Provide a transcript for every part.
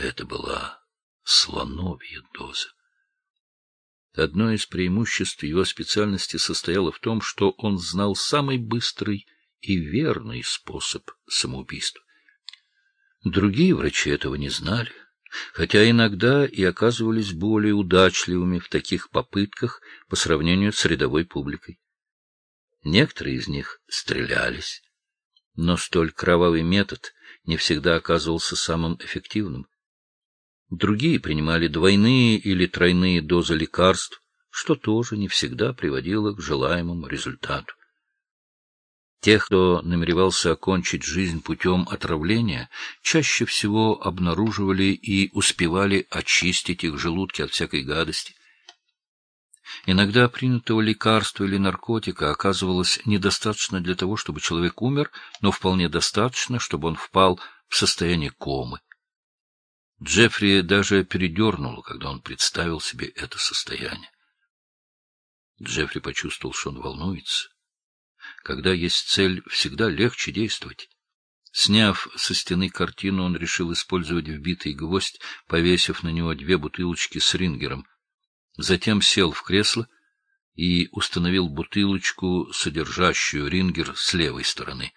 Это была слоновья доза. Одно из преимуществ его специальности состояло в том, что он знал самый быстрый и верный способ самоубийства. Другие врачи этого не знали, хотя иногда и оказывались более удачливыми в таких попытках по сравнению с рядовой публикой. Некоторые из них стрелялись, но столь кровавый метод не всегда оказывался самым эффективным. Другие принимали двойные или тройные дозы лекарств, что тоже не всегда приводило к желаемому результату. Тех, кто намеревался окончить жизнь путем отравления, чаще всего обнаруживали и успевали очистить их желудки от всякой гадости. Иногда принятого лекарства или наркотика оказывалось недостаточно для того, чтобы человек умер, но вполне достаточно, чтобы он впал в состояние комы. Джеффри даже передернуло, когда он представил себе это состояние. Джеффри почувствовал, что он волнуется. Когда есть цель, всегда легче действовать. Сняв со стены картину, он решил использовать вбитый гвоздь, повесив на него 2 бутылочки с рингером. Затем сел в кресло и установил бутылочку, содержащую рингер, с левой стороны.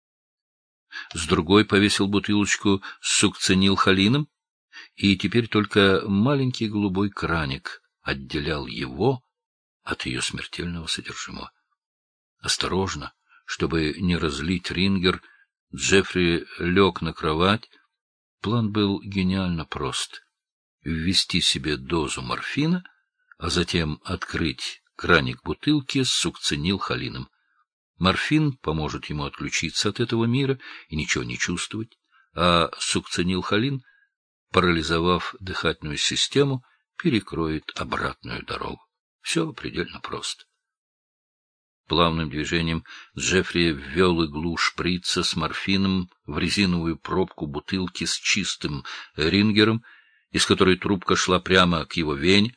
С другой повесил бутылочку с сукцинилхолином, и теперь только маленький голубой краник отделял его от ее смертельного содержимого. Осторожно, чтобы не разлить рингер, Джеффри лег на кровать. План был гениально прост — ввести себе дозу морфина, а затем открыть краник бутылки с сукцинилхолином. Морфин поможет ему отключиться от этого мира и ничего не чувствовать, а сукцинилхолин, парализовав дыхательную систему, перекроет обратную дорогу. Все предельно просто. Плавным движением Джеффри ввел иглу шприца с морфином в резиновую пробку бутылки с чистым рингером, из которой трубка шла прямо к его вене.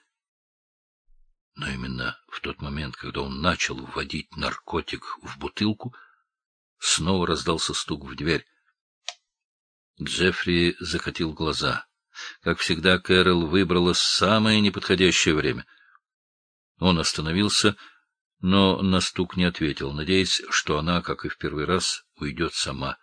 Но именно в тот момент, когда он начал вводить наркотик в бутылку, снова раздался стук в дверь. Джеффри закатил глаза. Как всегда, Кэрол выбрала самое неподходящее время. Он остановился, но на стук не ответил, надеясь, что она, как и в первый раз, уйдет сама.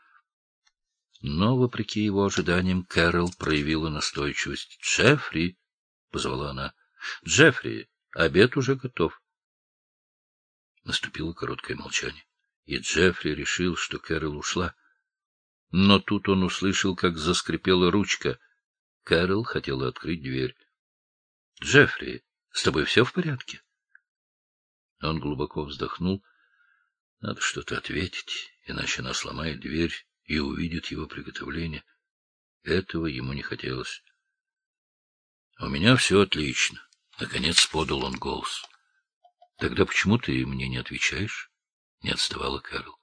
Но, вопреки его ожиданиям, Кэрол проявила настойчивость. — Джеффри! — позвала она. — Джеффри! Обед уже готов. Наступило короткое молчание, и Джеффри решил, что Кэрол ушла. Но тут он услышал, как заскрипела ручка. Кэрол хотела открыть дверь. — Джеффри, с тобой все в порядке? Он глубоко вздохнул. Надо что-то ответить, иначе она сломает дверь и увидит его приготовление. Этого ему не хотелось. — У меня все отлично. Наконец подал он голос. — Тогда почему ты мне не отвечаешь? — не отставала Кэрол.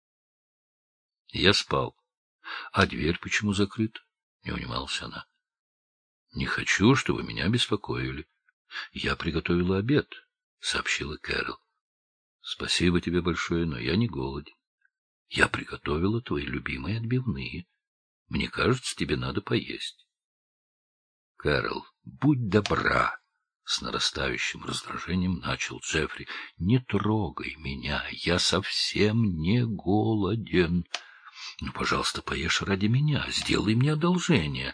— Я спал. — А дверь почему закрыта? — не унималась она. — Не хочу, чтобы меня беспокоили. — Я приготовила обед, — сообщила Кэрол. — Спасибо тебе большое, но я не голоден. Я приготовила твои любимые отбивные. Мне кажется, тебе надо поесть. — Кэрол, будь добра! — с нарастающим раздражением начал Джеффри. — Не трогай меня, я совсем не голоден. Ну, пожалуйста, поешь ради меня, сделай мне одолжение.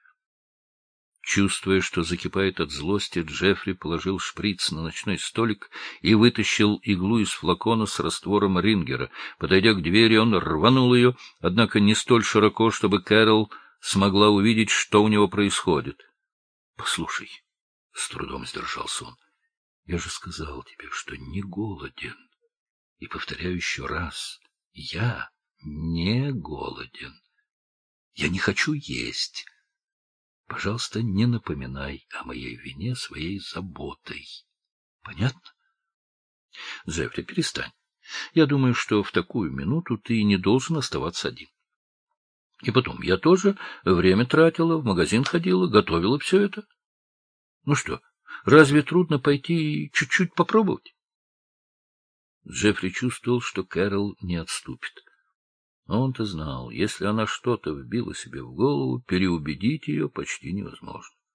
Чувствуя, что закипает от злости, Джеффри положил шприц на ночной столик и вытащил иглу из флакона с раствором рингера. Подойдя к двери, он рванул ее, однако не столь широко, чтобы Кэрол смогла увидеть, что у него происходит. — Послушай, — с трудом сдержался он, — я же сказал тебе, что не голоден. И повторяю еще раз, я не голоден. Я не хочу есть. Пожалуйста, не напоминай о моей вине своей заботой. Понятно? Джеффри, перестань. Я думаю, что в такую минуту ты не должен оставаться один. И потом, я тоже время тратила, в магазин ходила, готовила все это. Ну что, разве трудно пойти чуть-чуть попробовать? Джеффри чувствовал, что Кэрол не отступит. Он-то знал, если она что-то вбила себе в голову, переубедить ее почти невозможно.